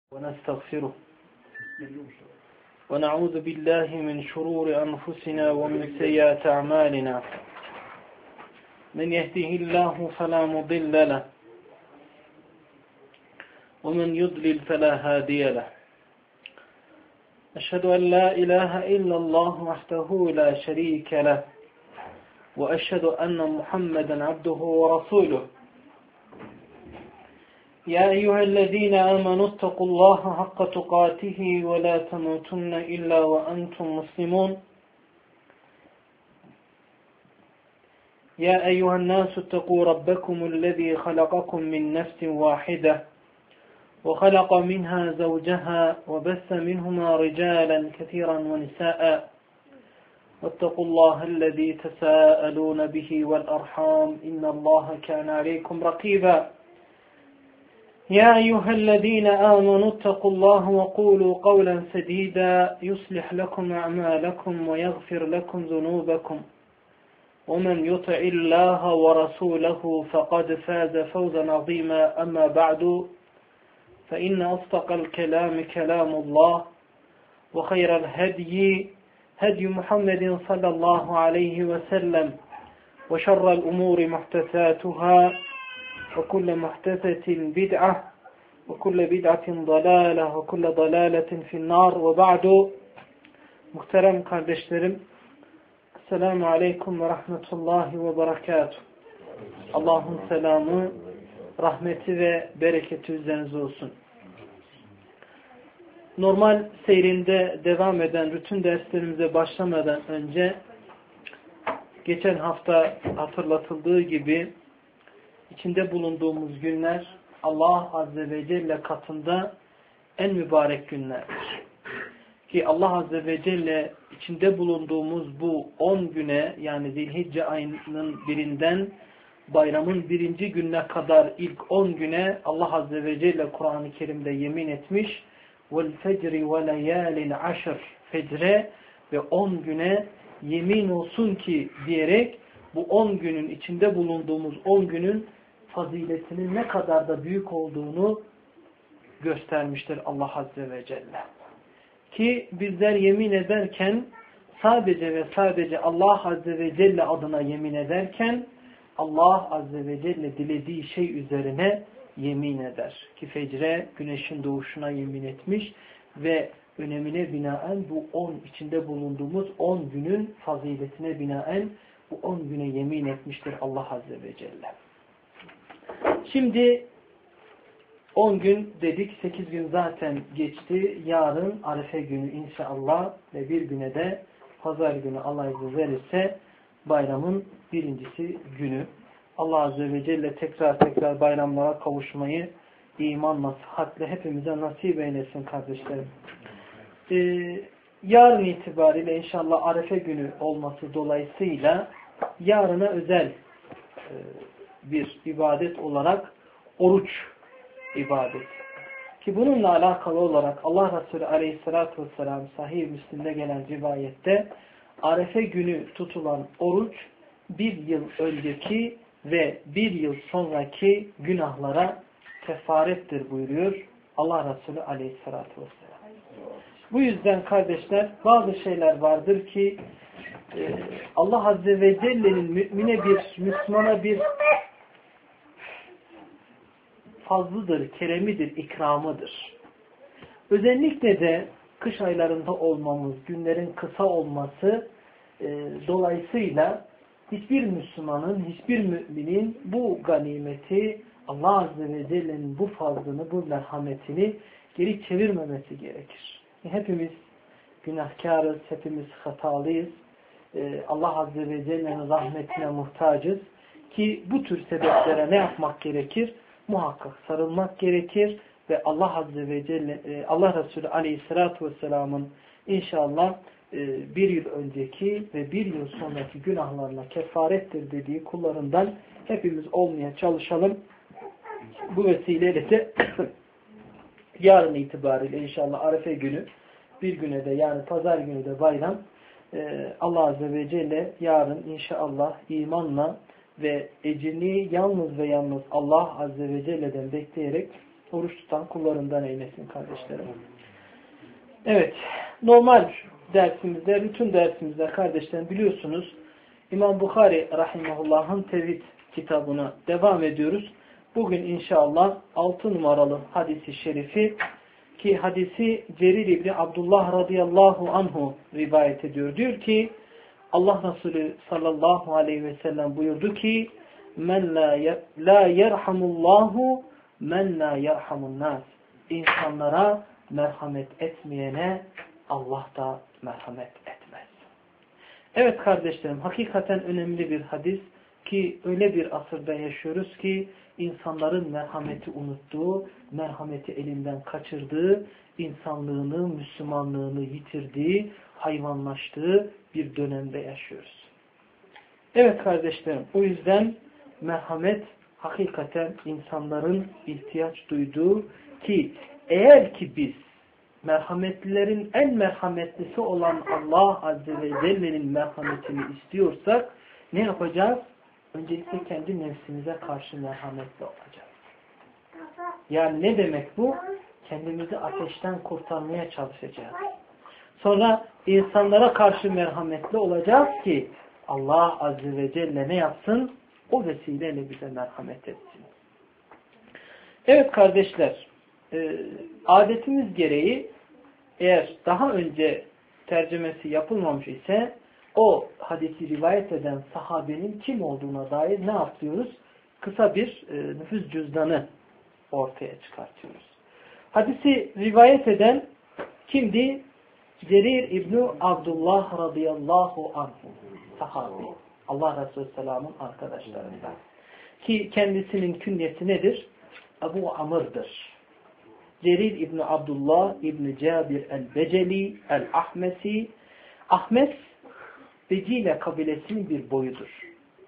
ونستغفره ونعوذ بالله من شرور أنفسنا ومن سيئات أعمالنا من يهده الله فلا مضل له ومن يضلل فلا هادي له أشهد أن لا إله إلا الله وحده لا شريك له وأشهد أن محمدا عبده ورسوله يا أيها الذين آمنوا اتقوا الله حق تقاته ولا تموتن إلا وأنتم مسلمون يا أيها الناس اتقوا ربكم الذي خلقكم من نفس واحدة وخلق منها زوجها وبث منهما رجالا كثيرا ونساء واتقوا الله الذي تساءلون به والأرحام إن الله كان عليكم رقيبا يا أيها الذين آمنوا اتقوا الله وقولوا قولا سديدا يصلح لكم أعمالكم ويغفر لكم ذنوبكم ومن يطع الله ورسوله فقد فاز فوزا عظيما أما بعد فإن أصدق الكلام كلام الله وخير الهدي هدي محمد صلى الله عليه وسلم وشر الأمور محدثاتها وكل محدثة بدعة وكل بدعة ضلالة وكل ضلالة في النار وبعد muhterem kardeşlerim Esselamu Aleyküm ve Rahmetullahi ve Berekatuhu. Allah'ın selamı, rahmeti ve bereketi üzerinize olsun. Normal seyrinde devam eden bütün derslerimize başlamadan önce geçen hafta hatırlatıldığı gibi İçinde bulunduğumuz günler Allah Azze ve Celle katında en mübarek günlerdir. Ki Allah Azze ve Celle içinde bulunduğumuz bu 10 güne yani Zilhicce ayının birinden bayramın birinci gününe kadar ilk 10 güne Allah Azze ve Celle Kur'an-ı Kerim'de yemin etmiş. وَالْفَجْرِ وَلَيَالٍ عَشْرٍ Fecre ve 10 güne yemin olsun ki diyerek bu 10 günün içinde bulunduğumuz 10 günün faziletinin ne kadar da büyük olduğunu göstermiştir Allah Azze ve Celle. Ki bizler yemin ederken sadece ve sadece Allah Azze ve Celle adına yemin ederken Allah Azze ve Celle dilediği şey üzerine yemin eder. Ki fecre güneşin doğuşuna yemin etmiş ve önemine binaen bu 10 içinde bulunduğumuz 10 günün faziletine binaen bu 10 güne yemin etmiştir Allah Azze ve Celle. Şimdi 10 gün dedik, 8 gün zaten geçti. Yarın Arife günü inşallah ve bir güne de Pazar günü Allah izin verirse bayramın birincisi günü. Allah Azze ve Celle tekrar bayramlara kavuşmayı imanla, sıhhatle hepimize nasip eylesin kardeşlerim. Yarın itibariyle inşallah Arife günü olması dolayısıyla yarına özel bir ibadet olarak oruç ibadet. Ki bununla alakalı olarak Allah Resulü Aleyhisselatü Vesselam Sahih Müslim'de gelen rivayette Arife günü tutulan oruç bir yıl önceki ve bir yıl sonraki günahlara kefarettir buyuruyor Allah Resulü Aleyhisselatü Vesselam. Bu yüzden kardeşler bazı şeyler vardır ki Allah Azze ve Celle'nin Müslümana bir fazlıdır, keremidir, ikramıdır. Özellikle de kış aylarında olmamız, günlerin kısa olması dolayısıyla hiçbir Müslümanın, hiçbir müminin bu ganimeti, Allah Azze ve Celle'nin bu fazlını, bu merhametini geri çevirmemesi gerekir. Hepimiz günahkarız, hepimiz hatalıyız. Allah Azze ve Celle'nin rahmetine muhtacız. Ki bu tür sebeplere ne yapmak gerekir? Muhakkak sarılmak gerekir ve Allah Azze ve Celle, Allah Resulü Aleyhisselatü Vesselam'ın inşallah bir yıl önceki ve bir yıl sonraki günahlarına kefarettir dediği kullarından hepimiz olmaya çalışalım. Bu vesileyle de yarın itibariyle inşallah Arife günü bir güne de yani Pazar günü de bayram. Allah Azze ve Celle yarın inşallah imanla ve ecrini yalnız ve yalnız Allah Azze ve Celle'den bekleyerek Oruç tutan kullarından eylesin kardeşlerim. Evet, normal dersimizde, bütün dersimizde kardeşlerim biliyorsunuz İmam Bukhari rahimahullah'ın tevhid kitabına devam ediyoruz. Bugün inşallah 6 numaralı hadisi şerifi ki hadisi Cerir İbni Abdullah radıyallahu anhu rivayet ediyor. Diyor ki Allah Resulü sallallahu aleyhi ve sellem buyurdu ki men la yerhamullahu men la yerhamun nas. İnsanlara merhamet etmeyene Allah da merhamet etmez. Evet kardeşlerim, hakikaten önemli bir hadis ki öyle bir asırda yaşıyoruz ki insanların merhameti unuttuğu, merhameti elinden kaçırdığı, insanlığını, Müslümanlığını yitirdiği, hayvanlaştığı bir dönemde yaşıyoruz. Evet kardeşlerim, o yüzden merhamet hakikaten insanların ihtiyaç duyduğu ki eğer ki biz merhametlilerin en merhametlisi olan Allah Azze ve Celle'nin merhametini istiyorsak ne yapacağız? Öncelikle kendi nefsimize karşı merhametli olacağız. Yani ne demek bu? Kendimizi ateşten kurtarmaya çalışacağız. Sonra insanlara karşı merhametli olacağız ki Allah Azze ve Celle ne yapsın? O vesileyle bize merhamet etsin. Evet kardeşler, adetimiz gereği eğer daha önce tercümesi yapılmamış ise o hadisi rivayet eden sahabenin kim olduğuna dair ne yapıyoruz? Kısa bir nüfus cüzdanı ortaya çıkartıyoruz. Hadisi rivayet eden kimdi? Cerir İbni Abdullah radıyallahu anhu sahabi. Allah Resulü Selam'ın arkadaşlarından. Ki kendisinin künyesi nedir? Ebu Amr'dır. Cerir İbni Abdullah İbni Cabir el-Beceli el-Ahmesi. Ahmes Becile kabilesinin bir boyudur.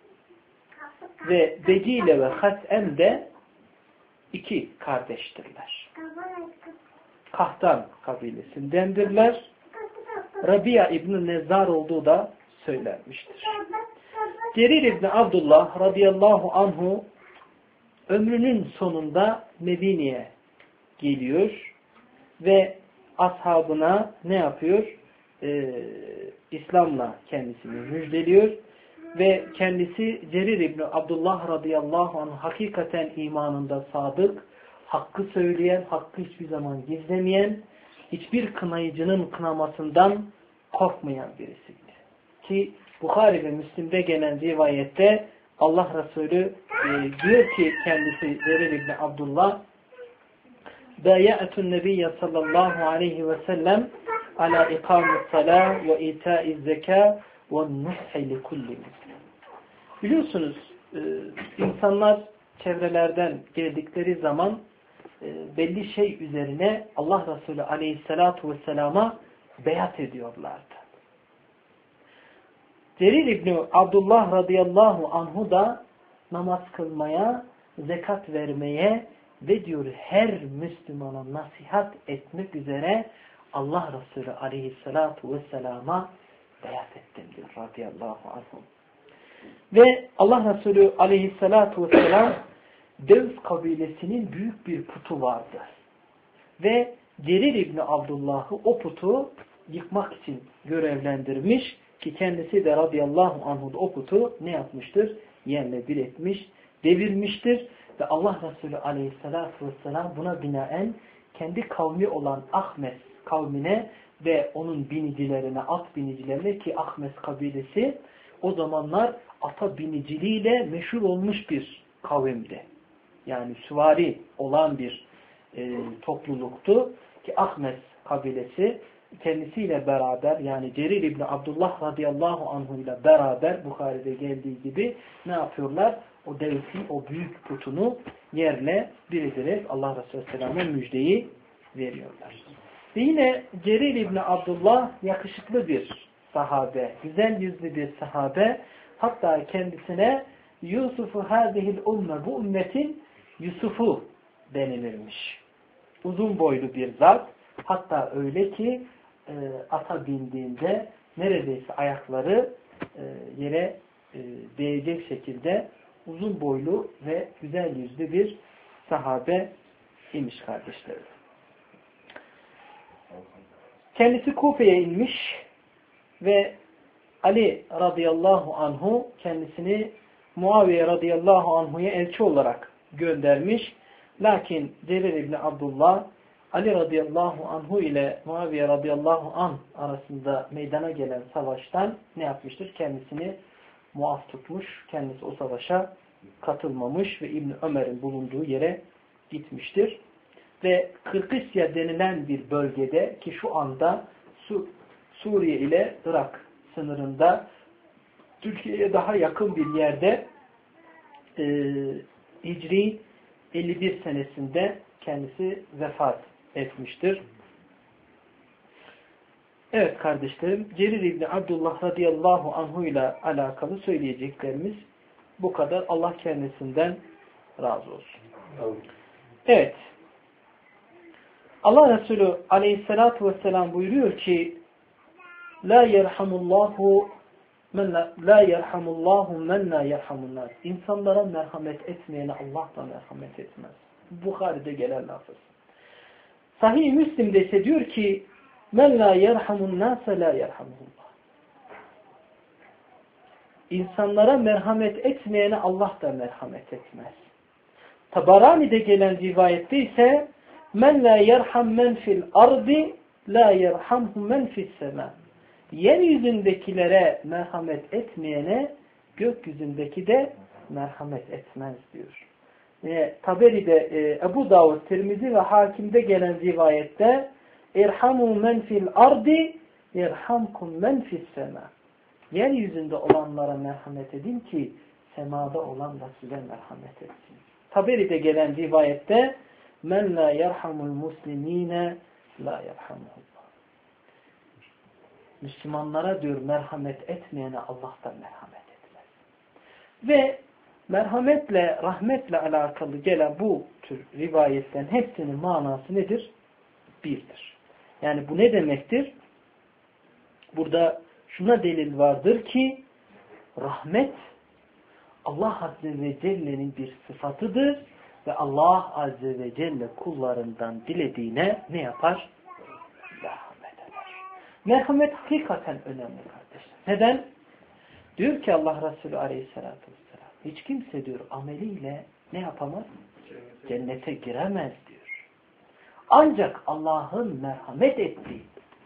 Ve Becile ve Has'em de iki kardeştirler. Kahtan kabilesindendirler. Rabia İbni Nezzar olduğu da söylenmiştir. Cerir İbni Abdullah radıyallahu anhu ömrünün sonunda Medine'ye geliyor ve ashabına ne yapıyor? İslam'la kendisini müjdeliyor ve kendisi Cerir İbni Abdullah radıyallahu anh hakikaten imanında sadık, hakkı söyleyen, hakkı hiçbir zaman gizlemeyen, hiçbir kınayıcının kınamasından korkmayan birisiydi. Ki Bukhari ve Müslim'de gelen rivayette Allah Resulü diyor ki kendisi Cerir İbni Abdullah Bâyâ'etun Nebiyye sallallahu aleyhi ve sellem ala ikamis salâh ve itâiz zekâ ve nushi li kulli muslim. Biliyorsunuz insanlar çevrelerden geldikleri zaman belli şey üzerine Allah Resulü aleyhissalatu vesselama beyat ediyorlardı. Cerir İbni Abdullah radıyallahu anhu da namaz kılmaya, zekat vermeye ve diyor her Müslümana nasihat etmek üzere Allah Resulü aleyhissalatu vesselama beyat ettim diyor radıyallahu anhu. Ve Allah Resulü aleyhissalatu vesselam Devs kabilesinin büyük bir putu vardı. Ve Cerir İbni Abdullah'ı o putu yıkmak için görevlendirmiş ki kendisi de radıyallahu anhu o putu ne yapmıştır? Yerle bir etmiş, devirmiştir. Ve Allah Resulü aleyhissalatu vesselam buna binaen kendi kavmi olan Ahmes kavmine ve onun binicilerine, at binicilerine ki Ahmes kabilesi o zamanlar ata biniciliğiyle meşhur olmuş bir kavimdi. Yani süvari olan bir topluluktu ki Ahmes kabilesi kendisiyle beraber yani Cerir İbni Abdullah radıyallahu anhu ile beraber Bukhari'de geldiği gibi ne yapıyorlar? O devletin o büyük putunu yerle bir ederek Allah Resulü Aleyhisselam'a müjdeyi veriyorlar. Ve yine Cerir İbni Abdullah yakışıklı bir sahabe, güzel yüzlü bir sahabe. Hatta kendisine Yusuf'u hâzihil umme, bu ümmetin Yusuf'u denilirmiş. Uzun boylu bir zat. Hatta öyle ki ata bindiğinde neredeyse ayakları yere değecek şekilde uzun boylu ve güzel yüzlü bir sahabe imiş kardeşlerim. Kendisi Kufe'ye inmiş ve Ali radıyallahu anhu kendisini Muaviye radıyallahu anhu'ya elçi olarak göndermiş. Lakin Cerir İbni Abdullah Ali radıyallahu anhu ile Muaviye radıyallahu anh arasında meydana gelen savaştan ne yapmıştır? Kendisini muaf tutmuş. Kendisi o savaşa katılmamış ve İbni Ömer'in bulunduğu yere gitmiştir. Ve Kırkısya denilen bir bölgede ki şu anda Suriye ile Irak sınırında Türkiye'ye daha yakın bir yerde Hicri 51 senesinde kendisi vefat etmiştir. Evet kardeşlerim, Cerir İbni Abdullah radıyallahu anhu ile alakalı söyleyeceklerimiz bu kadar. Allah kendisinden razı olsun. Evet. Allah Resulü aleyhissalatu vesselam buyuruyor ki La yerhamullahu men la yerhamun nas. İnsanlara merhamet etmeyene Allah da merhamet etmez. Buhari'de gelen lafız. Sahih Müslim'de ise diyor ki men la yerhamun nas la yerhamullah. İnsanlara merhamet etmeyene Allah da merhamet etmez. Tabarani'de gelen rivayette ise men la yerham men fil ardi la yerhamhu men fis sema. Yeryüzündekilere merhamet etmeyene gökyüzündeki de merhamet etmez diyor. Taberi'de Ebu Davud, Tirmizi ve Hakim'de gelen rivayette irhamu men fil ardi yerhamkum men fis sema. Yeryüzünde olanlara merhamet edin ki semada olan da size merhamet etsin. Taberi'de gelen rivayette men la yerhamul muslimine la yerhamuhullah. Müslümanlara diyor merhamet etmeyene Allah da merhamet etmez. Ve merhametle, rahmetle alakalı gelen bu tür rivayetten hepsinin manası nedir? Birdir. Yani bu ne demektir? Burada şuna delil vardır ki rahmet Allah Azze ve Celle'nin bir sıfatıdır ve Allah Azze ve Celle kullarından dilediğine ne yapar? Merhamet eder. Merhamet hakikaten önemli kardeşler. Neden? Diyor ki Allah Resulü Aleyhisselatü Vesselam hiç kimse diyor ameliyle ne yapamaz? Cennete giremez diyor. Ancak Allah'ın merhamet ettiği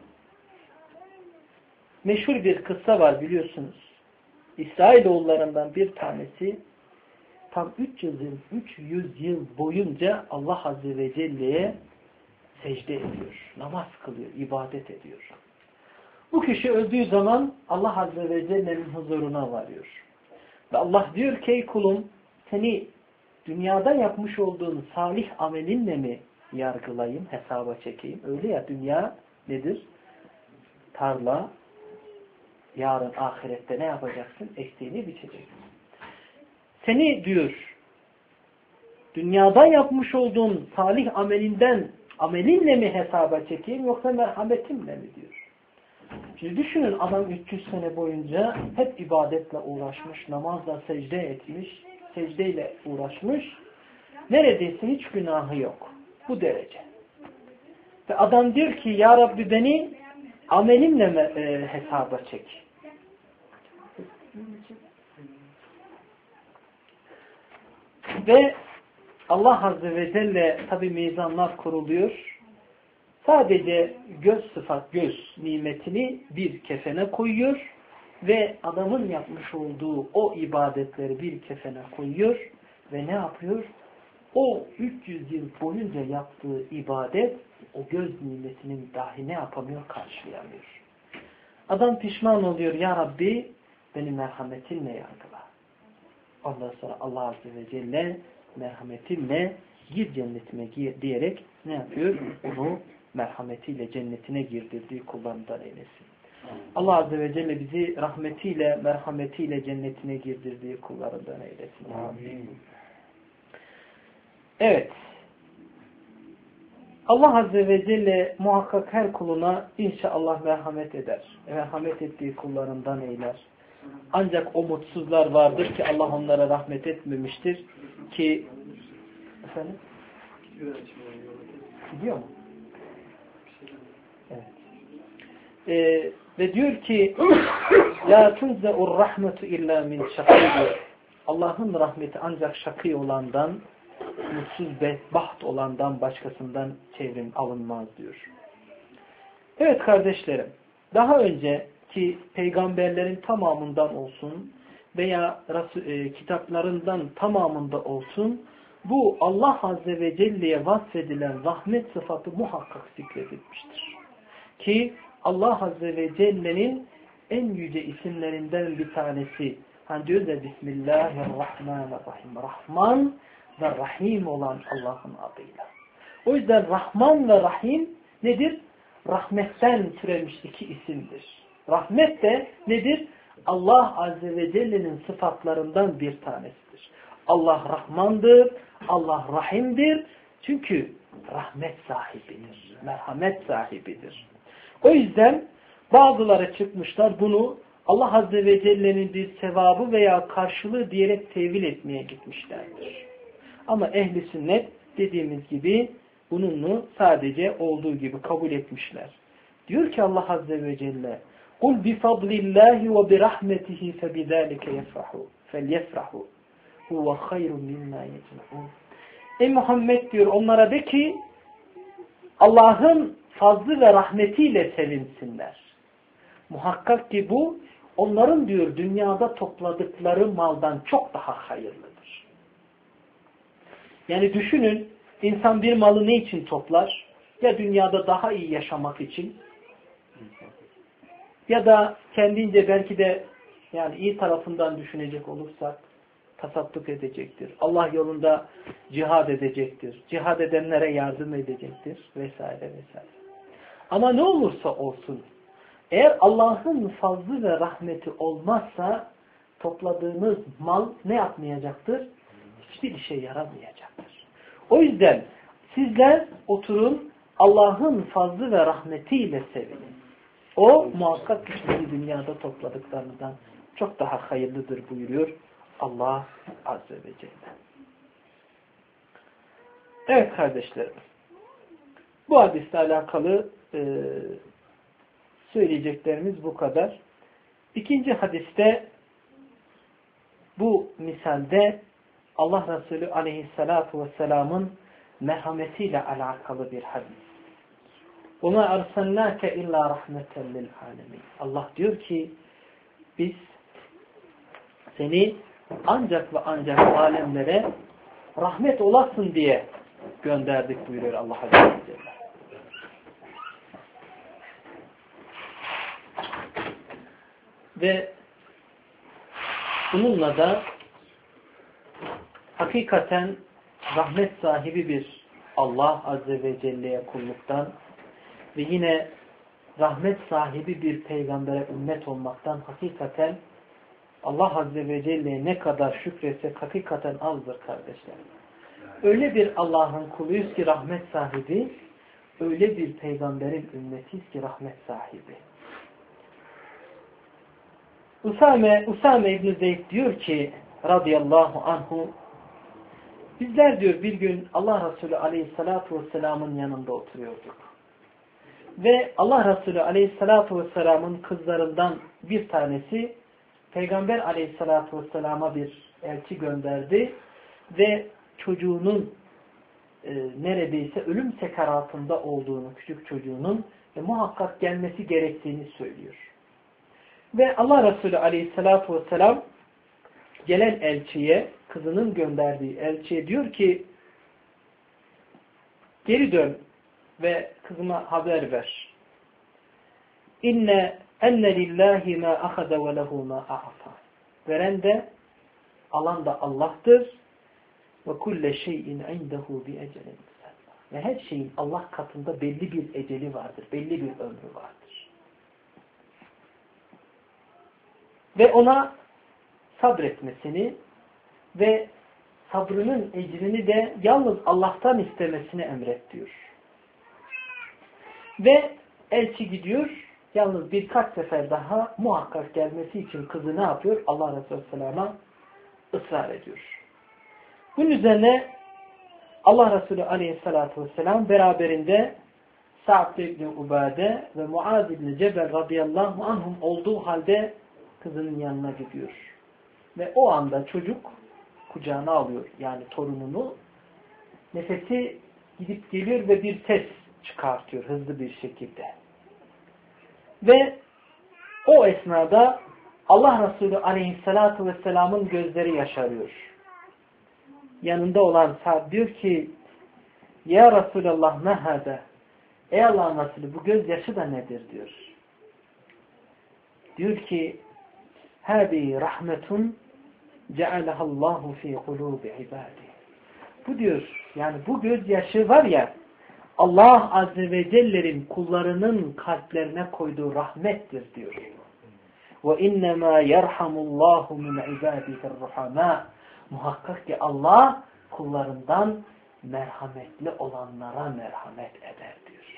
meşhur bir kıssa var biliyorsunuz. İsrailoğullarından bir tanesi tam 300 yıl boyunca Allah Azze ve Celle'ye secde ediyor. Namaz kılıyor, ibadet ediyor. Bu kişi öldüğü zaman Allah Azze ve Celle'nin huzuruna varıyor. Ve Allah diyor ki ey kulum seni dünyada yapmış olduğun salih amelinle mi yargılayayım, hesaba çekeyim? Öyle ya dünya nedir? Tarla. Yarın ahirette ne yapacaksın? Ektiğini biçeceksin. Seni diyor dünyada yapmış olduğun salih amelinle mi hesaba çekeyim yoksa merhametimle mi diyor. Şimdi düşünün adam 300 sene boyunca hep ibadetle uğraşmış, namazla secde etmiş, secdeyle uğraşmış. Neredeyse hiç günahı yok. Bu derece. Ve adam diyor ki ya Rabbi beni amelimle hesaba çek. Ve Allah Azze ve Celle tabi mizanlar kuruluyor. Sadece göz nimetini bir kefene koyuyor ve adamın yapmış olduğu o ibadetleri bir kefene koyuyor ve ne yapıyor? O 300 yıl boyunca yaptığı ibadet o göz nimetinin dahi ne yapamıyor? Karşılayamıyor. Adam pişman oluyor. Ya Rabbi beni merhametinle yargıla. Ondan sonra Allah Azze ve Celle merhametinle gir cennetime diyerek ne yapıyor? Onu merhametiyle cennetine girdirdiği kullarından eylesin. Allah Azze ve Celle bizi rahmetiyle, merhametiyle cennetine girdirdiği kullarından eylesin. Amin. Evet. Allah Azze ve Celle muhakkak her kuluna inşallah merhamet eder. Merhamet ettiği kullarından eyler. Ancak o mutsuzlar vardır ki Allah onlara rahmet etmemiştir ki efendim Gidiyor mu? Evet. Ve diyor ki la tunze'ur rahmetu illa min şakî. Allah'ın rahmeti ancak şakî olandan, mutsuz bedbaht olandan başkasından çevrim alınmaz diyor. Evet kardeşlerim, daha önceki peygamberlerin tamamından olsun veya kitaplarından tamamında olsun bu Allah Azze ve Celle'ye vasfedilen rahmet sıfatı muhakkak zikredilmiştir. Ki Allah Azze ve Celle'nin en yüce isimlerinden bir tanesi. Hani diyor da Bismillahirrahmanirrahim. Rahman ve Rahim olan Allah'ın adıyla. O yüzden Rahman ve Rahim nedir? Rahmetten türemiş iki isimdir. Rahmet de nedir? Allah Azze ve Celle'nin sıfatlarından bir tanesidir. Allah Rahmandır, Allah Rahim'dir. Çünkü rahmet sahibidir, merhamet sahibidir. O yüzden bazıları çıkmışlar bunu Allah Azze ve Celle'nin bir sevabı veya karşılığı diyerek tevil etmeye gitmişlerdir. Ama ehli sünnet dediğimiz gibi bununu sadece olduğu gibi kabul etmişler. Diyor ki Allah Azze ve Celle قُلْ بِفَضْلِ اللّٰهِ وَبِرَحْمَتِهِ فَبِذَٰلِكَ يَفْرَحُوا فَلْيَفْرَحُوا هُوَ خَيْرٌ مِمَّا يَجْمَعُونَ. Ey Muhammed diyor onlara de ki Allah'ın fazlı ve rahmetiyle sevinsinler. Muhakkak ki bu onların diyor dünyada topladıkları maldan çok daha hayırlıdır. Yani düşünün insan bir malı ne için toplar? Ya dünyada daha iyi yaşamak için ya da kendince belki de yani iyi tarafından düşünecek olursak tasadduk edecektir. Allah yolunda cihad edecektir. Cihad edenlere yardım edecektir vesaire vesaire. Ama ne olursa olsun eğer Allah'ın fazlı ve rahmeti olmazsa topladığınız mal ne yapmayacaktır? Hiçbir işe yaramayacaktır. O yüzden sizler oturun Allah'ın fazlı ve rahmetiyle sevinin. O muhakkak ki dünyada topladıklarınızdan çok daha hayırlıdır buyuruyor Allah Azze ve Celle. Evet kardeşlerim. Bu hadisle alakalı söyleyeceklerimiz bu kadar. İkinci hadiste bu misalde Allah Resulü Aleyhisselatü Vesselam'ın merhametiyle alakalı bir hadis. وَمَا أَرْسَلْنَاكَ اِلَّا رَحْمَةً لِلْعَالَمِينَ. Allah diyor ki biz seni ancak ve ancak alemlere rahmet olasın diye gönderdik buyuruyor Allah Azze ve Celle. Ve bununla da hakikaten rahmet sahibi bir Allah Azze ve Celle'ye kulluktan ve yine rahmet sahibi bir peygambere ümmet olmaktan hakikaten Allah Azze ve Celle'ye ne kadar şükretsek hakikaten azdır kardeşler. Öyle bir Allah'ın kuluyuz ki rahmet sahibi, öyle bir peygamberin ümmetiyiz ki rahmet sahibi. Usame İbn Zeyd diyor ki radıyallahu anhu bizler diyor bir gün Allah Resulü Aleyhisselatü Vesselam'ın yanında oturuyorduk. Ve Allah Resulü Aleyhisselatü Vesselam'ın kızlarından bir tanesi Peygamber Aleyhisselatü Vesselam'a bir elçi gönderdi ve çocuğunun neredeyse ölüm sekaratında olduğunu, küçük çocuğunun muhakkak gelmesi gerektiğini söylüyor. Ve Allah Resulü Aleyhisselatü Vesselam gelen elçiye, kızının gönderdiği elçiye diyor ki geri dön ve kızıma haber ver. Enne lillahi ma ahada ve lehu ma a'ta. Veren de alan da Allah'tır. Ve kulle şeyin indehu bi ecelin. Ve her şeyin Allah katında belli bir eceli vardır. Belli bir ömrü vardır. Ve ona sabretmesini ve sabrının ecrini de yalnız Allah'tan istemesini emret diyor. Ve elçi gidiyor. Yalnız birkaç sefer daha muhakkak gelmesi için kızı ne yapıyor? Allah Resulü Aleyhisselam'a ısrar ediyor. Bunun üzerine Allah Resulü aleyhissalatu vesselam beraberinde Sa'd ibn Ubade ve Muaz ibn Cebel radıyallahu anhum olduğu halde kızının yanına gidiyor. Ve o anda çocuk kucağına alıyor. Yani torununu. Nefesi gidip geliyor ve bir ses çıkartıyor hızlı bir şekilde. Ve o esnada Allah Resulü aleyhissalatu vesselamın gözleri yaşarıyor. Yanında olan Sa'd diyor ki Ya Resulallah ne hâde? Ey Allah'ın Resulü bu gözyaşı da nedir diyor. Diyor ki hâbi rahmetun cealehallahu fi kulubi ibâdi. Bu diyor yani bu gözyaşı var ya Allah Azze ve Celle'nin kullarının kalplerine koyduğu rahmettir diyor. Ve innemâ yerhamullahu min ibâdihir-ruhamâ. Muhakkak ki Allah kullarından merhametli olanlara merhamet eder diyor.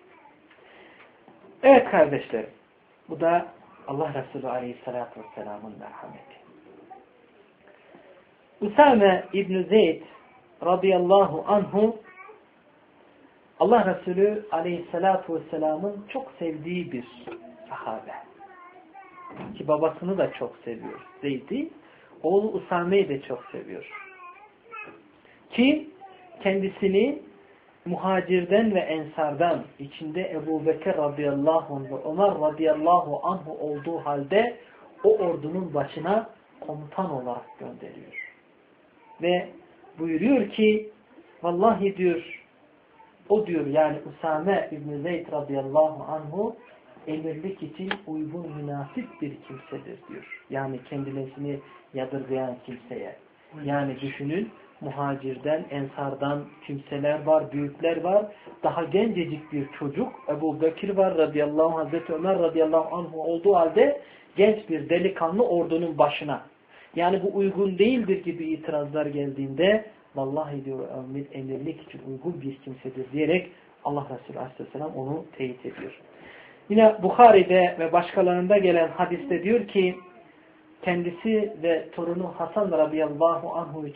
Evet kardeşlerim. Bu da Allah Resulü Aleyhisselatü Vesselam'ın merhameti. Usame İbn Zeyd radıyallahu anhu Allah Resulü Aleyhisselatü Vesselam'ın çok sevdiği bir sahabe. Ki babasını da çok seviyor. Zeyd'i. Oğlu Usame'yi de çok seviyor. Ki kendisini muhacirden ve ensardan içinde Ebu Bekir radıyallahu anh ve Ömer radıyallahu anh olduğu halde o ordunun başına komutan olarak gönderiyor. Ve buyuruyor ki vallahi diyor o diyor yani Usame İbn Zeyd radıyallahu anhu emirlik için uygun münasip bir kimsedir diyor. Yani kendisini yadırgayan kimseye. Yani düşünün muhacirden, ensardan kimseler var, büyükler var. Daha gencecik bir çocuk Ebu Bekir var radıyallahu anh, Hazreti Ömer radıyallahu anh olduğu halde genç bir delikanlı ordunun başına. Yani bu uygun değildir gibi itirazlar geldiğinde vallahi diyor emirlik için uygun bir kimsedir diyerek Allah Resulü aleyhisselam onu teyit ediyor. Yine Bukhari'de ve başkalarında gelen hadiste diyor ki kendisi ve torunu Hasan radıyallahu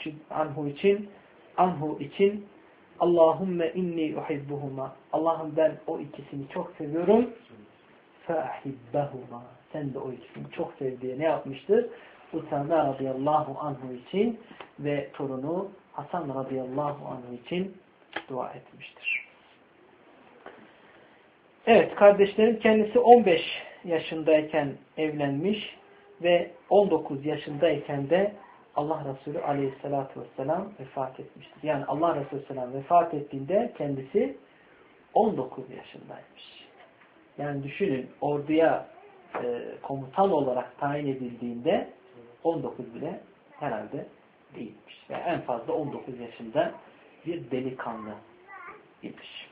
anhu için Allahümme inni uhibbuhuma. Allah'ım ben o ikisini çok seviyorum. Feahibbahuma. Sen de o ikisini çok sev diye ne yapmıştır? Usame radıyallahu anhu için ve torunu Hasan radıyallahu anhu için dua etmiştir. Evet kardeşlerim kendisi 15 yaşındayken evlenmiş ve 19 yaşındayken de Allah Resulü aleyhissalatü vesselam vefat etmiştir. Yani Allah Resulü aleyhisselam vefat ettiğinde kendisi 19 yaşındaymış. Yani düşünün orduya komutan olarak tayin edildiğinde 19 bile herhalde değilmiş. Yani en fazla 19 yaşında bir delikanlı imiş.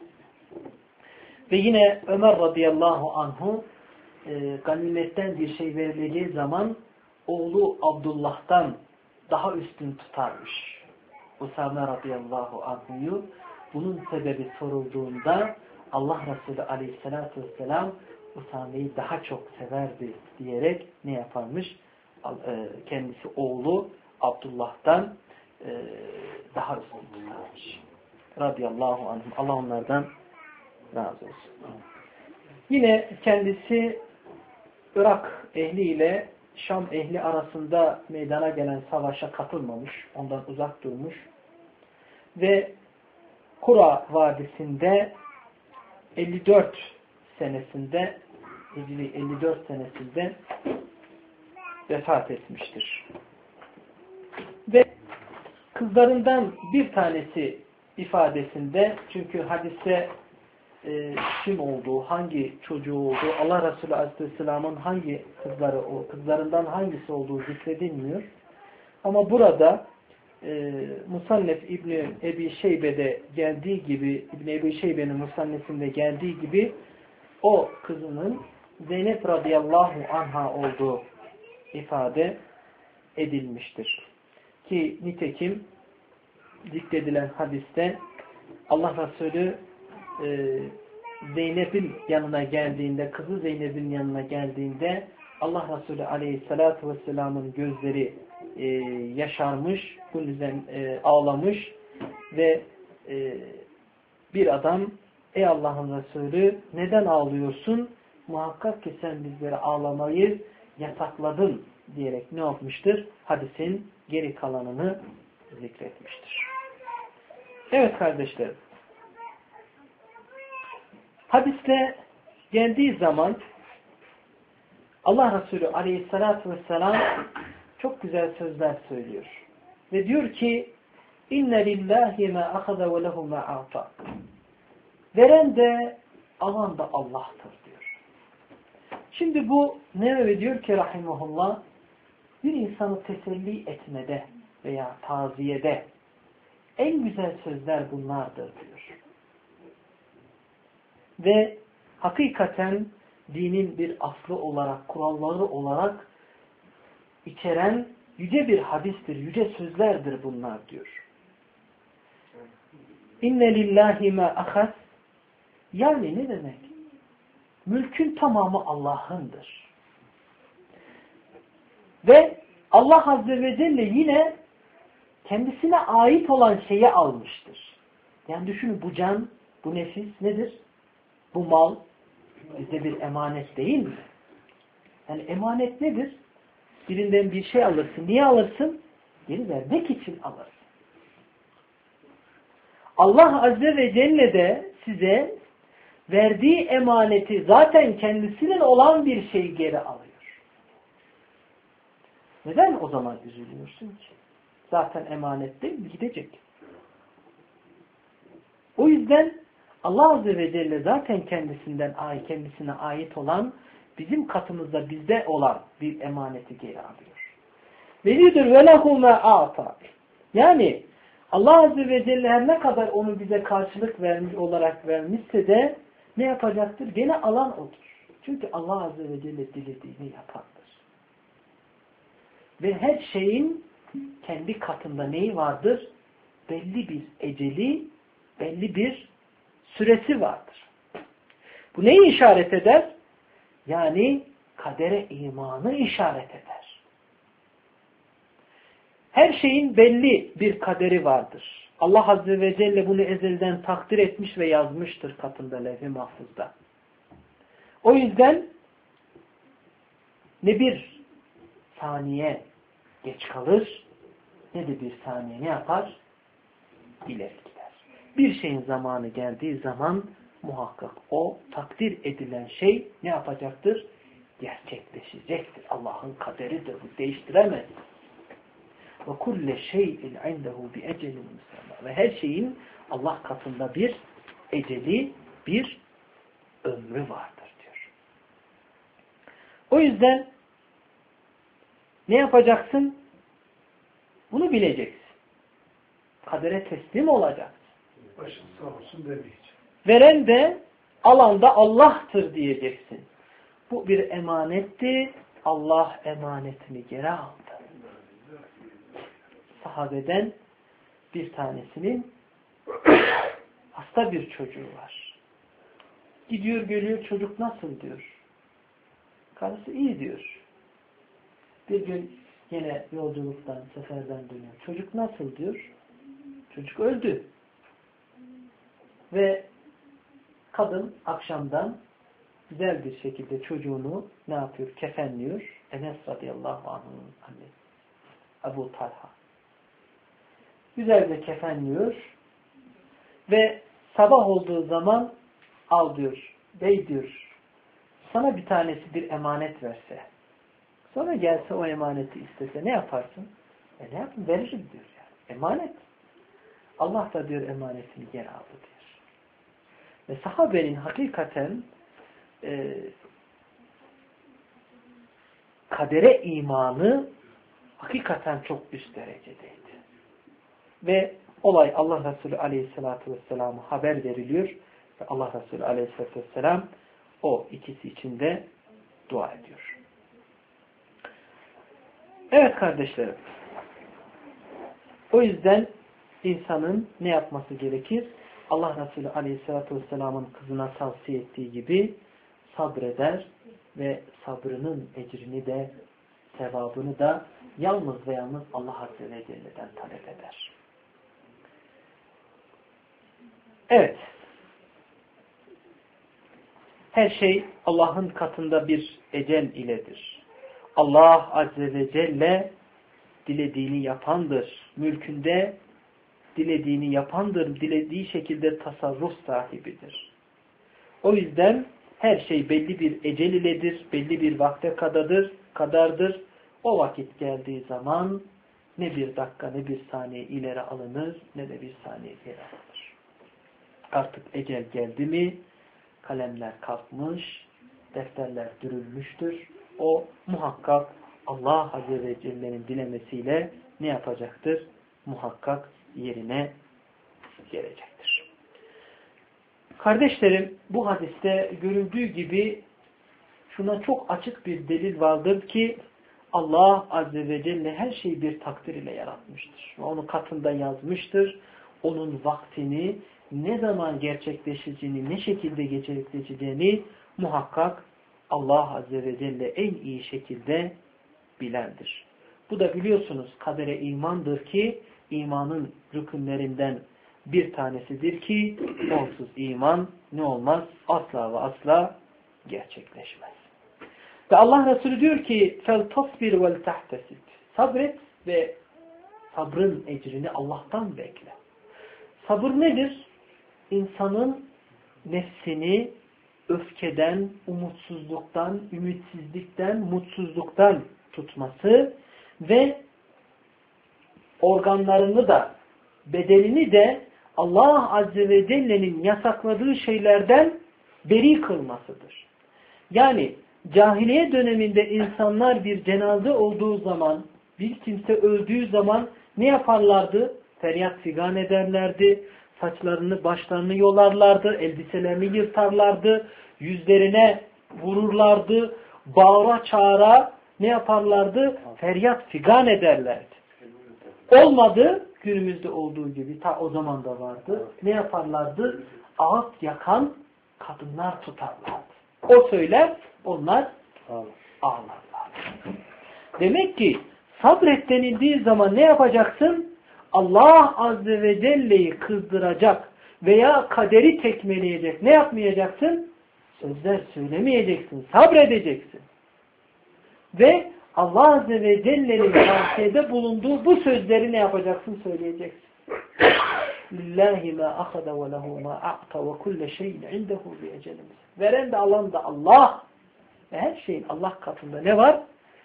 Ve yine Ömer radıyallahu anhu ganimetten bir şey verileceği zaman oğlu Abdullah'tan daha üstün tutarmış. Usame radıyallahu anhu'yu bunun sebebi sorulduğunda Allah Resulü aleyhissalatü vesselam Usame'yi daha çok severdi diyerek ne yaparmış? Kendisi oğlu Abdullah'tan daha üstün tutarmış. Radıyallahu anhum. Allah onlardan razı olsun. Yine kendisi Irak ehliyle Şam ehli arasında meydana gelen savaşa katılmamış. Ondan uzak durmuş. Ve Kura Vadisi'nde 54 senesinde Hicri 54 senesinde vefat etmiştir. Ve kızlarından bir tanesi ifadesinde çünkü hadiste kim olduğu, hangi çocuğu olduğu, Allah Resulü Aleyhisselam'ın hangi kızlarından hangisi olduğu zikredilmiyor. Ama burada Musannef İbni Ebi Şeybe'de geldiği gibi, İbni Ebi Şeybe'nin Musannef'inde geldiği gibi o kızının Zeynep radıyallahu anha olduğu ifade edilmiştir. Ki nitekim zikredilen hadiste Allah Resulü Zeynep'in yanına geldiğinde, kızı Zeynep'in yanına geldiğinde Allah Resulü aleyhissalatu vesselamın gözleri yaşarmış, bunun üzerine ağlamış Ve bir adam, ey Allah'ın Resulü neden ağlıyorsun? Muhakkak ki sen bizlere ağlamayı yasakladın diyerek ne yapmıştır? Hadisin geri kalanını zikretmiştir. Evet kardeşlerim. Hadiste geldiği zaman Allah Resulü aleyhissalatü vesselam çok güzel sözler söylüyor. Ve diyor ki İnne lillahi ma ahaza ve lehu ma a'ta. Veren de alan da Allah'tır diyor. Şimdi bu Nevevi diyor ki rahimahullah, bir insanı teselli etmede veya taziyede en güzel sözler bunlardır diyor. Ve hakikaten dinin bir aslı olarak, kuralları olarak içeren yüce bir hadistir, yüce sözlerdir bunlar diyor. İnne lillahi ma ahas. Yani ne demek? Mülkün tamamı Allah'ındır. Ve Allah Azze ve Celle yine kendisine ait olan şeyi almıştır. Yani düşünün, bu can, bu nefis nedir? Bu mal bizde bir emanet değil mi? Yani emanet nedir? Birinden bir şey alırsın. Niye alırsın? Geri vermek için alırsın. Allah Azze ve Celle de size verdiği emaneti, zaten kendisinin olan bir şeyi geri alıyor. Neden o zaman üzülüyorsun ki? Zaten emanet değil mi? Gidecek. O yüzden Allah Azze ve Celle zaten kendisine ait olan, bizim katımızda bizde olan bir emaneti geri alıyor. Velidir ve lehu ma a'ta. Yani Allah Azze ve Celle her ne kadar onu bize karşılık olarak vermişse de ne yapacaktır? Gene alan odur. Çünkü Allah Azze ve Celle dilediğini yapandır. Ve her şeyin kendi katında neyi vardır? Belli bir eceli, belli bir süresi vardır. Bu neyi işaret eder? Yani kadere imanı işaret eder. Her şeyin belli bir kaderi vardır. Allah Azze ve Celle bunu ezelden takdir etmiş ve yazmıştır katında, levh-i mahfuzda. O yüzden ne bir saniye geç kalır, ne de bir saniye ne yapar? İleri gider. Bir şeyin zamanı geldiği zaman muhakkak o takdir edilen şey ne yapacaktır? Gerçekleşecektir. Allah'ın kaderidir. Bu değiştiremez. Ve kulle şeyin indehu bi ecelin musamma. Ve her şeyin Allah katında bir eceli, bir ömrü vardır diyor. O yüzden ne yapacaksın? Bunu bileceksin. Kadere teslim olacaksın. Başın sağ olsun demeyeceksin. Veren de alan da Allah'tır diyeceksin. Bu bir emanetti. Allah emanetini geri aldı. Sahabeden bir tanesinin hasta bir çocuğu var. Gidiyor geliyor, çocuk nasıl diyor. Karısı iyi diyor. Bir gün yine yolculuktan, seferden dönüyor. Çocuk nasıl diyor. Çocuk öldü. Ve kadın akşamdan güzel bir şekilde çocuğunu ne yapıyor? Kefenliyor. Enes radıyallahu anh'ın annesi Ebu Talha. Güzelce kefenliyor ve sabah olduğu zaman al diyor. Bey diyor, sana bir tanesi bir emanet verse, sonra gelse o emaneti istese ne yaparsın? Ne yapayım? Veririm diyor yani. Emanet. Allah da diyor emanetini geri aldı diyor. Ve sahabenin hakikaten kadere imanı hakikaten çok üst derecedeydi. Ve olay Allah Resulü Aleyhisselatü Vesselam'a haber veriliyor. Ve Allah Resulü Aleyhisselatü Vesselam o ikisi için de dua ediyor. Evet kardeşlerim. O yüzden insanın ne yapması gerekir? Allah Resulü Aleyhisselatü Vesselam'ın kızına tavsiye ettiği gibi sabreder ve sabrının ecrini de sevabını da yalnız ve yalnız Allah Azze ve Celle'den talep eder. Evet. Her şey Allah'ın katında bir ecel iledir. Allah Azze ve Celle dilediğini yapandır. Mülkünde dilediğini yapandır. Dilediği şekilde tasarruf sahibidir. O yüzden her şey belli bir ecel iledir. Belli bir vakte kadardır. O vakit geldiği zaman ne bir dakika ne bir saniye ileri alınır ne de bir saniye geri alınır. Artık ecel geldi mi kalemler kalkmış, defterler dürülmüştür. O muhakkak Allah Azze ve Celle'nin dilemesiyle ne yapacaktır? Muhakkak yerine gelecektir. Kardeşlerim, bu hadiste görüldüğü gibi şuna çok açık bir delil vardır ki Allah Azze ve Celle her şeyi bir takdir ile yaratmıştır. Onun katında yazmıştır. Onun vaktini ne zaman gerçekleşeceğini, ne şekilde gerçekleşeceğini muhakkak Allah Azze ve Celle en iyi şekilde bilendir. Bu da biliyorsunuz kadere imandır ki imanın rükünlerinden bir tanesidir ki onsuz iman ne olmaz? Asla ve asla gerçekleşmez. Ve Allah Resulü diyor ki فَلْتَصْبِرْ وَلْتَحْتَسِبْ Sabret ve sabrın ecrini Allah'tan bekle. Sabır nedir? İnsanın nefsini öfkeden, umutsuzluktan, ümitsizlikten, mutsuzluktan tutması ve organlarını da, bedenini de Allah Azze ve Celle'nin yasakladığı şeylerden beri kılmasıdır. Yani cahiliye döneminde insanlar bir cenaze olduğu zaman, bir kimse öldüğü zaman ne yaparlardı? Feryat figan ederlerdi. Saçlarını, başlarını yolarlardı. Elbiselerini yırtarlardı. Yüzlerine vururlardı. Bağıra çağıra ne yaparlardı? Feryat figan ederlerdi. Olmadı. Günümüzde olduğu gibi ta o zaman da vardı. Ne yaparlardı? Ağıt yakan kadınlar tutarlardı. O söyler, onlar ağlarlar. Demek ki sabret denildiği zaman ne yapacaksın? Allah Azze ve Celle'yi kızdıracak veya kaderi tekmeleyecek. Ne yapmayacaksın? Sözler söylemeyeceksin. Sabredeceksin. Ve Allah Azze ve Celle'nin tavsiyede bulunduğu bu sözleri ne yapacaksın? Söyleyeceksin. Lillahi ma ahada ve lehu ma a'ta ve kulle şeyin indehu bi ecelimiz. Veren de alan da Allah. Ve her şeyin Allah katında ne var?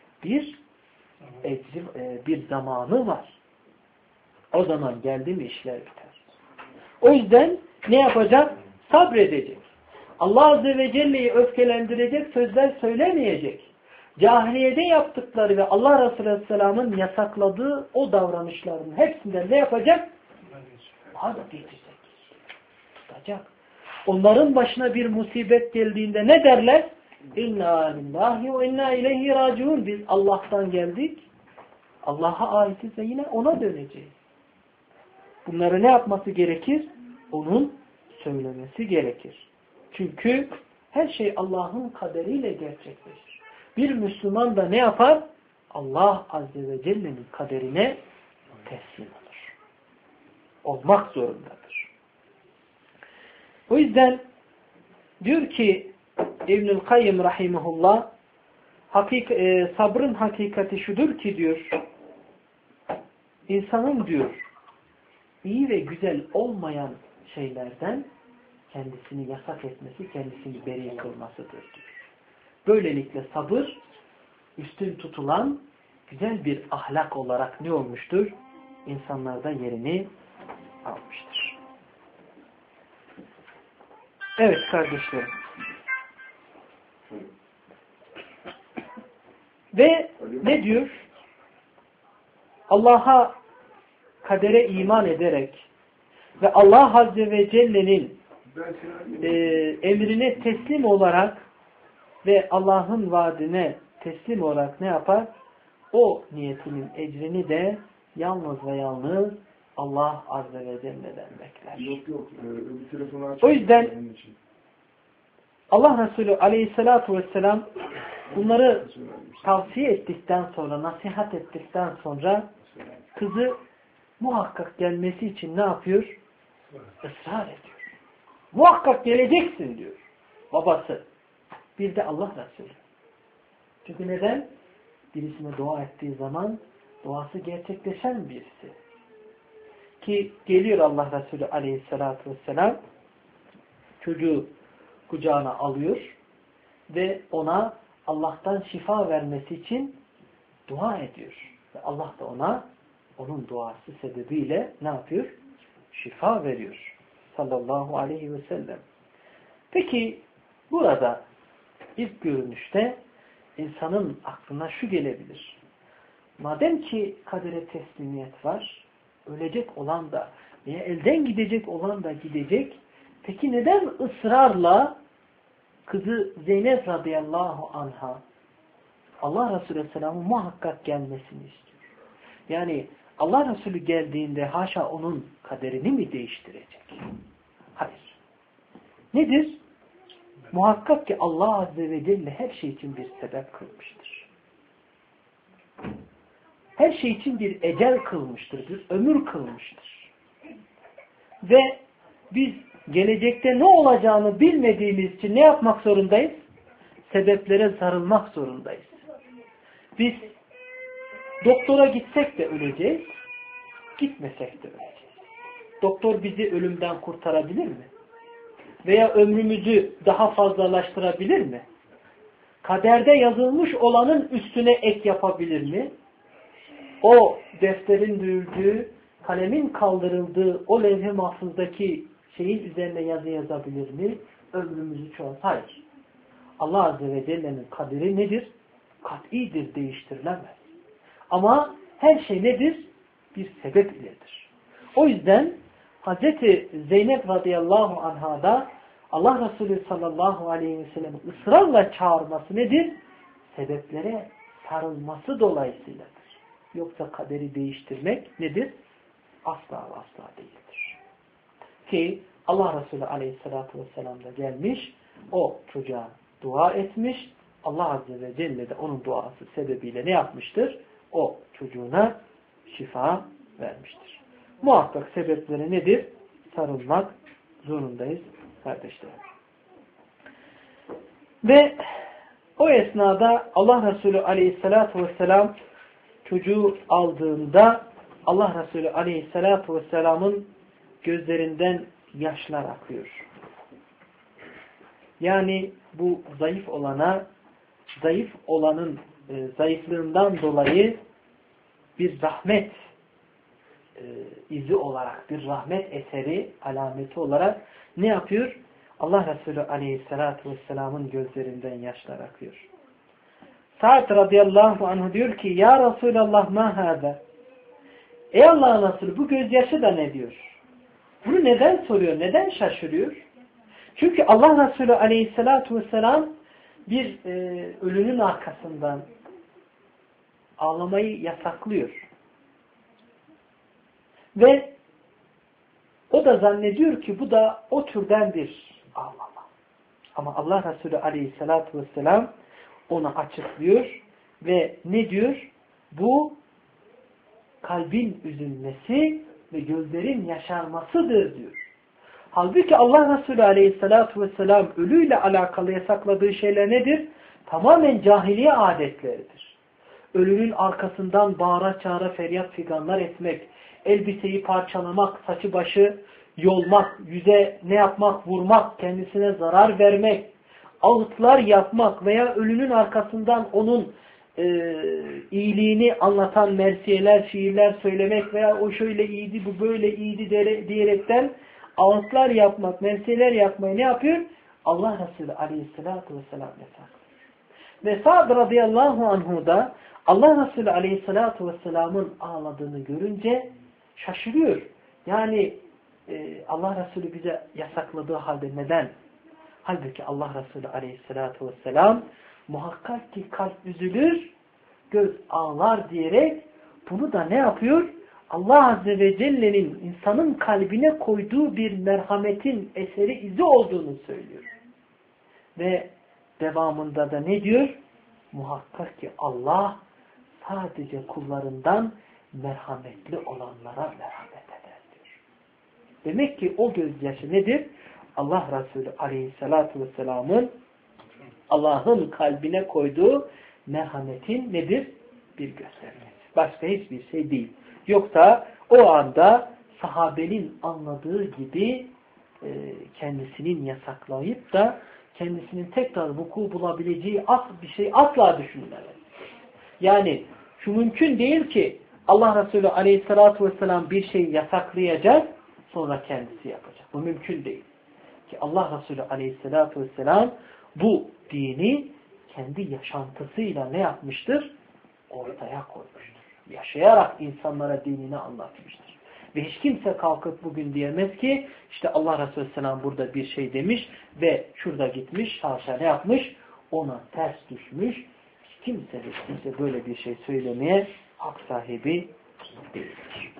Bir zamanı var. O zaman geldi mi işler biter. O yüzden ne yapacak? Sabredecek. Allah Azze ve Celle'yi öfkelendirecek sözler söylemeyecek. Cahiliyede yaptıkları ve Allah Resulü Aleyhisselam'ın yasakladığı o davranışların hepsinden ne yapacak? Vazgeçecek. Tutacak. Onların başına bir musibet geldiğinde ne derler? İnna lillahi ve inna ileyhi raciun. Biz Allah'tan geldik. Allah'a aitiz ve yine ona döneceğiz. Bunları ne yapması gerekir? Onun söylemesi gerekir. Çünkü her şey Allah'ın kaderiyle gerçekleşir. Bir Müslüman da ne yapar? Allah Azze ve Celle'nin kaderine teslim olur. Olmak zorundadır. O yüzden diyor ki İbnül Kayyim rahimehullah sabrın hakikati şudur ki diyor insanın diyor iyi ve güzel olmayan şeylerden kendisini yasak etmesi, kendisini beri kılmasıdır diyor. Böylelikle sabır üstün tutulan güzel bir ahlak olarak ne olmuştur? İnsanlarda yerini almıştır. Evet kardeşlerim. Ve ne diyor? Allah'a kadere iman ederek ve Allah Azze ve Celle'nin emrine teslim olarak ve Allah'ın vaadine teslim olarak ne yapar? O niyetinin ecrini de yalnız ve yalnız Allah Azze ve Celle'den bekler. O yüzden Allah Resulü Aleyhisselatü Vesselam bunları tavsiye ettikten sonra, nasihat ettikten sonra kızı muhakkak gelmesi için ne yapıyor? Israr ediyor. Muhakkak geleceksin diyor babası. Bir de Allah Resulü. Çünkü neden? Birisine dua ettiği zaman duası gerçekleşen birisi. Ki geliyor Allah Resulü aleyhissalatü vesselam, çocuğu kucağına alıyor ve ona Allah'tan şifa vermesi için dua ediyor. Ve Allah da ona onun duası sebebiyle ne yapıyor? Şifa veriyor. Sallallahu aleyhi ve sellem. Peki burada ilk görünüşte insanın aklına şu gelebilir. Madem ki kadere teslimiyet var, ölecek olan da veya elden gidecek olan da gidecek, peki neden ısrarla kızı Zeynep radıyallahu anha Allah Resulü Aleyhisselam'ın muhakkak gelmesini istiyor? Yani Allah Resulü geldiğinde haşa onun kaderini mi değiştirecek? Hayır. Nedir? Muhakkak ki Allah Azze ve Celle her şey için bir sebep kılmıştır. Her şey için bir ecel kılmıştır, bir ömür kılmıştır. Ve biz gelecekte ne olacağını bilmediğimiz için ne yapmak zorundayız? Sebeplere sarılmak zorundayız. Biz doktora gitsek de öleceğiz, gitmesek de öleceğiz. Doktor bizi ölümden kurtarabilir mi? Veya ömrümüzü daha fazlalaştırabilir mi? Kaderde yazılmış olanın üstüne ek yapabilir mi? O defterin dövüldüğü, kalemin kaldırıldığı o levh-i mahfuzdaki şeyin üzerine yazı yazabilir mi? Ömrümüzü çoğaltır. Hayır. Allah Azze ve Celle'nin kaderi nedir? Kat'idir, değiştirilemez. Ama her şey nedir? Bir sebep iledir. O yüzden Hazreti Zeynep radıyallahu anha'da Allah Resulü sallallahu aleyhi ve sellem'in ısrarla çağırması nedir? Sebeplere sarılması dolayısıyladır. Yoksa kaderi değiştirmek nedir? Asla ve asla değildir. Ki Allah Resulü aleyhissalatü vesselam da gelmiş, o çocuğa dua etmiş, Allah Azze ve Celle de onun duası sebebiyle ne yapmıştır? O çocuğuna şifa vermiştir. Muhakkak sebepleri nedir? Sarılmak zorundayız kardeşlerim. Ve o esnada Allah Resulü aleyhissalatu vesselam çocuğu aldığında Allah Resulü aleyhissalatu vesselamın gözlerinden yaşlar akıyor. Yani bu zayıf olanın zayıflığından dolayı bir rahmet izi olarak, bir rahmet eseri, alameti olarak ne yapıyor? Allah Resulü aleyhissalatu vesselamın gözlerinden yaşlar akıyor. Sa'd radıyallahu anh diyor ki, Ya Resulallah ma hâzâ? Ey Allah'ın Resulü, bu gözyaşı da ne diyor? Bunu neden soruyor? Neden şaşırıyor? Çünkü Allah Resulü aleyhissalatu vesselam bir ölünün arkasından ağlamayı yasaklıyor. Ve o da zannediyor ki bu da o türden bir ağlama. Ama Allah Resulü aleyhissalatu vesselam onu açıklıyor ve ne diyor? Bu kalbin üzülmesi ve gözlerin yaşarmasıdır diyor. Halbuki Allah Resulü aleyhissalatu vesselam ölüyle alakalı yasakladığı şeyler nedir? Tamamen cahiliye adetleridir. Ölünün arkasından bağıra çağıra feryat figanlar etmek, elbiseyi parçalamak, saçı başı yolmak, yüze ne yapmak, vurmak, kendisine zarar vermek, ağıtlar yapmak veya ölünün arkasından onun iyiliğini anlatan mersiyeler, şiirler söylemek veya o şöyle iyiydi, bu böyle iyiydi diyerekten ağıtlar yapmak, mersiyeler yapmayı ne yapıyor? Allah Resulü aleyhissalatu vesselam yasaklıyor. Ve Sa'd radıyallahu anhu da Allah Resulü aleyhissalatu vesselamın ağladığını görünce şaşırıyor. Yani Allah Resulü bize yasakladığı halde neden? Halbuki Allah Resulü aleyhissalatu vesselam muhakkak ki kalp üzülür, göz ağlar diyerek bunu da ne yapıyor? Allah Azze ve Celle'nin insanın kalbine koyduğu bir merhametin eseri, izi olduğunu söylüyor. Ve devamında da ne diyor? Muhakkak ki Allah sadece kullarından merhametli olanlara merhamet eder diyor. Demek ki o gözyaşı nedir? Allah Resulü aleyhissalatu vesselamın Allah'ın kalbine koyduğu merhametin nedir? Bir göstergesi. Başka hiçbir şey değil. Yoksa o anda sahabenin anladığı gibi kendisinin yasaklayıp da kendisinin tekrar vuku bulabileceği bir şey asla düşünmemeli. Yani şu mümkün değil ki Allah Resulü aleyhissalatu vesselam bir şeyi yasaklayacak, sonra kendisi yapacak. Bu mümkün değil. Ki Allah Resulü aleyhissalatu vesselam bu dini kendi yaşantısıyla ne yapmıştır? Ortaya koymuştur. Yaşayarak insanlara dinini anlatmıştır. Ve hiç kimse kalkıp bugün diyemez ki işte Allah Resulü aleyhisselam burada bir şey demiş ve şurada gitmiş, haşa ne yapmış? Ona ters düşmüş. Hiç kimse böyle bir şey söylemeye hak sahibi değildir.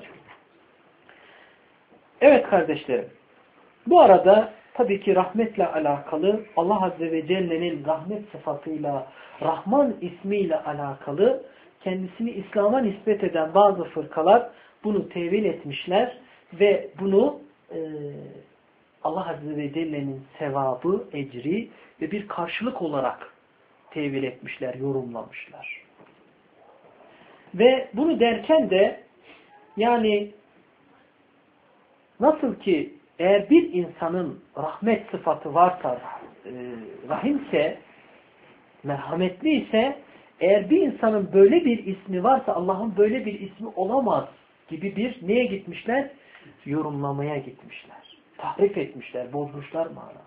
Evet kardeşlerim. Bu arada tabii ki rahmetle alakalı Allah Azze ve Celle'nin rahmet sıfatıyla, Rahman ismiyle alakalı kendisini İslam'a nispet eden bazı fırkalar bunu tevil etmişler ve bunu Allah Azze ve Celle'nin sevabı, ecri ve bir karşılık olarak tevil etmişler, yorumlamışlar. Ve bunu derken de yani nasıl ki eğer bir insanın rahmet sıfatı varsa, rahimse, merhametli ise, eğer bir insanın böyle bir ismi varsa Allah'ın böyle bir ismi olamaz gibi bir neye gitmişler? Yorumlamaya gitmişler. Tahrif etmişler, bozmuşlar mana.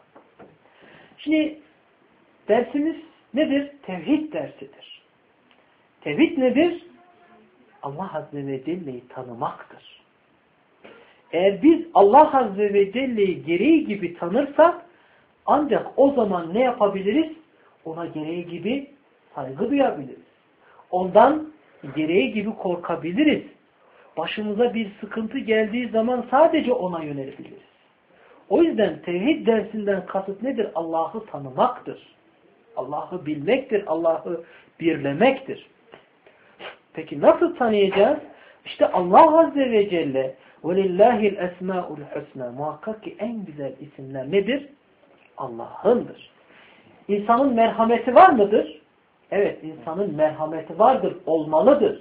Şimdi dersimiz nedir? Tevhid dersidir. Tevhid nedir? Allah Azze ve Celle'yi tanımaktır. Eğer biz Allah Azze ve Celle'yi gereği gibi tanırsak ancak o zaman ne yapabiliriz? Ona gereği gibi saygı duyabiliriz. Ondan gereği gibi korkabiliriz. Başımıza bir sıkıntı geldiği zaman sadece ona yönelebiliriz. O yüzden tevhid dersinden kasıt nedir? Allah'ı tanımaktır. Allah'ı bilmektir. Allah'ı birlemektir. Peki nasıl tanıyacağız? İşte Allah Azze ve Celle وَلِلَّهِ الْاَسْمَاءُ الْحُسْنَى muhakkak ki en güzel isimler nedir? Allah'ındır. İnsanın merhameti var mıdır? Evet, insanın merhameti vardır, olmalıdır.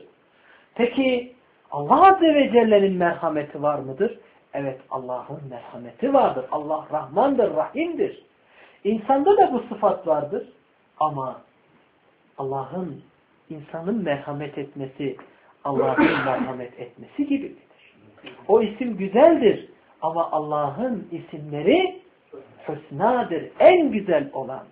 Peki Allah Azze ve Celle'nin merhameti var mıdır? Evet, Allah'ın merhameti vardır. Allah Rahmandır, Rahim'dir. İnsanda da bu sıfat vardır. Ama Allah'ın, insanın merhamet etmesi, Allah'ın merhamet etmesi gibidir. O isim güzeldir. Ama Allah'ın isimleri hüsnadır, en güzel olandır.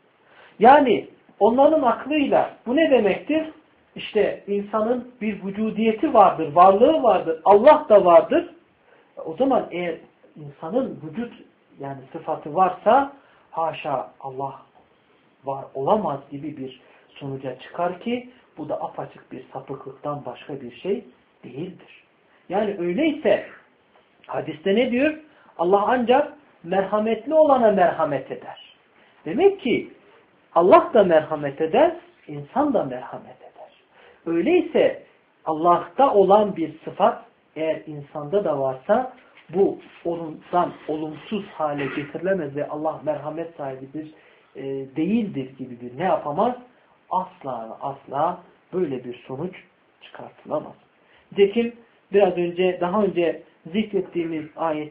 Yani onların aklıyla bu ne demektir? İşte insanın bir vücudiyeti vardır, varlığı vardır, Allah da vardır. O zaman eğer insanın vücut yani sıfatı varsa haşa Allah var olamaz gibi bir sonuca çıkar ki bu da apaçık bir sapıklıktan başka bir şey değildir. Yani öyleyse hadiste ne diyor? Allah ancak merhametli olana merhamet eder. Demek ki Allah da merhamet eder, insan da merhamet eder. Öyleyse Allah'ta olan bir sıfat eğer insanda da varsa bu ondan olumsuz hale getirilemez ve Allah merhamet sahibidir, değildir gibi bir ne yapamaz? Asla asla böyle bir sonuç çıkartılamaz. Nitekim biraz önce, daha önce zikrettiğimiz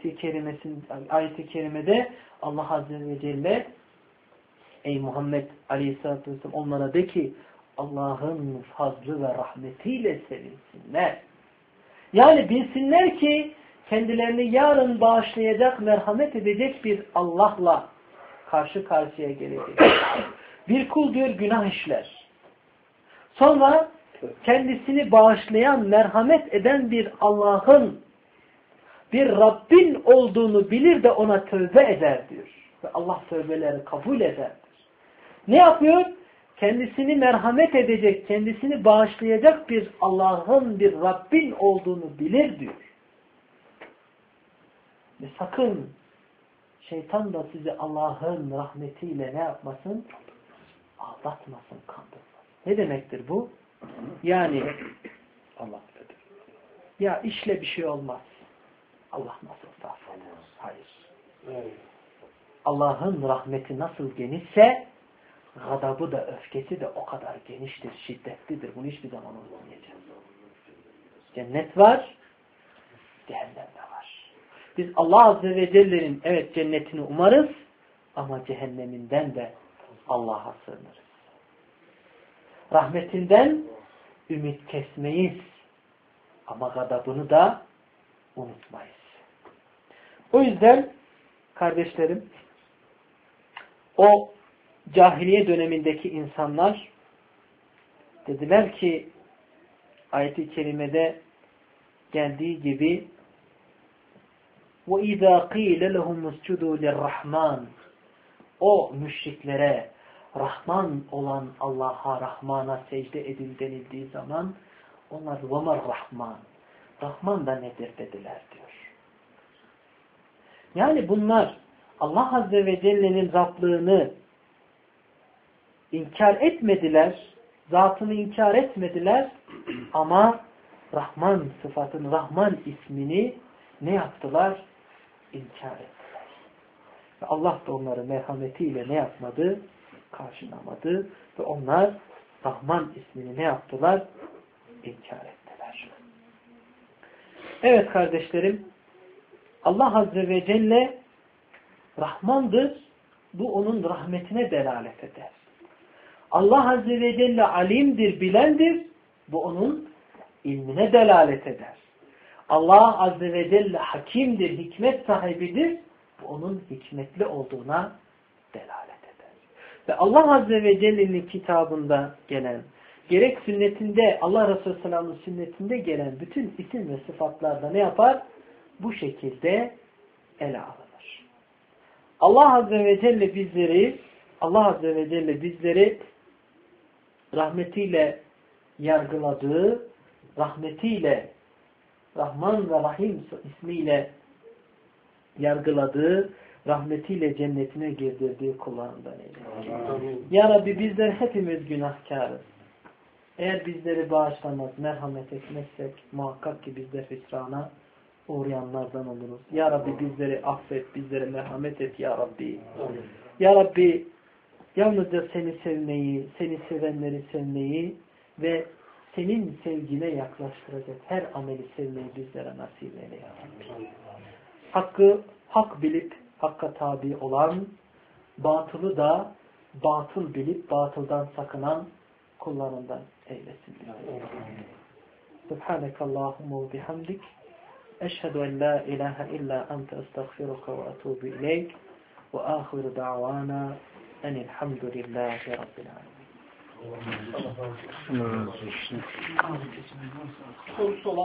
ayeti kerimede Allah Azze ve Celle ey Muhammed Aleyhisselatü Vesselam onlara de ki Allah'ın fazlı ve rahmetiyle sevinsinler. Yani bilsinler ki kendilerini yarın bağışlayacak, merhamet edecek bir Allah'la karşı karşıya gelecek. Bir kul diyor günah işler. Sonra kendisini bağışlayan, merhamet eden bir Allah'ın, bir Rabbin olduğunu bilir de ona tövbe eder diyor. Ve Allah tövbeleri kabul ederdir. Ne yapıyor? Kendisini merhamet edecek, kendisini bağışlayacak bir Allah'ın, bir Rabbin olduğunu bilir diyor. Ve sakın şeytan da sizi Allah'ın rahmetiyle ne yapmasın? Aldatmasın, kandırmasın. Ne demektir bu? Yani Allah dedi. Ya işle bir şey olmaz. Allah nasıl affeder? Hayır. Allah'ın rahmeti nasıl genişse gadabı da öfkesi de o kadar geniştir, şiddetlidir. Bunu hiçbir zaman unutmayacağız. Cennet var, cehennem de var. Biz Allah Azze ve Celle'nin evet cennetini umarız ama cehenneminden de Allah'a sığınırız. Rahmetinden ümit kesmeyiz ama gadabını da unutmayız. O yüzden kardeşlerim o cahiliye dönemindeki insanlar dediler ki ayet-i kerimede geldiği gibi وَاِذَا قِيلَ لَهُمْ اسْجُدُوا لِلرَّحْمَانِ O müşriklere Rahman olan Allah'a, Rahman'a secde edin denildiği zaman onlar وَمَا Rahman Rahman da nedir dediler diyor. Yani bunlar Allah Azze ve Celle'nin Rablığını inkar etmediler, zatını inkar etmediler ama Rahman sıfatını, Rahman ismini ne yaptılar? İnkar ettiler. Ve Allah da onları merhametiyle ne yapmadı? Karşılamadı. Ve onlar Rahman ismini ne yaptılar? İnkar ettiler. Evet kardeşlerim, Allah Azze ve Celle Rahmandır. Bu onun rahmetine delalet eder. Allah Azze ve Celle alimdir, bilendir. Bu onun ilmine delalet eder. Allah Azze ve Celle hakimdir, hikmet sahibidir. Bu onun hikmetli olduğuna delalet eder. Ve Allah Azze ve Celle'nin kitabında gelen, gerek sünnetinde, Allah Resulü Sallallahu sünnetinde gelen bütün isim ve sıfatlarda ne yapar? Bu şekilde ele alınır. Allah Azze ve Celle bizleri rahmetiyle yargıladığı, rahmetiyle Rahman ve Rahim ismiyle yargıladığı, rahmetiyle cennetine girdirdiği kullarından eylesin. Ya Rabbi bizler hepimiz günahkarız. Eğer bizleri bağışlamaz, merhamet etmezsek muhakkak ki bizler hüsrana uğrayanlardan oluruz. Ya Rabbi bizleri affet, bizlere merhamet et Ya Rabbi. Ya Rabbi yalnızca seni sevmeyi, seni sevenleri sevmeyi ve senin sevgine yaklaştıracak her ameli sevmeyi bizlere nasip eyle Ya Rabbi. Hakkı hak bilip hakka tabi olan, batılı da batıl bilip batıldan sakınan kullarından eylesin. Subhanekallahumma ve bihamdik. Eşhedü en la ilahe illa ente estağfiruka ve etûbü ileyk. Ve âhiru da'vana enilhamdülillahi rabbil âlemin.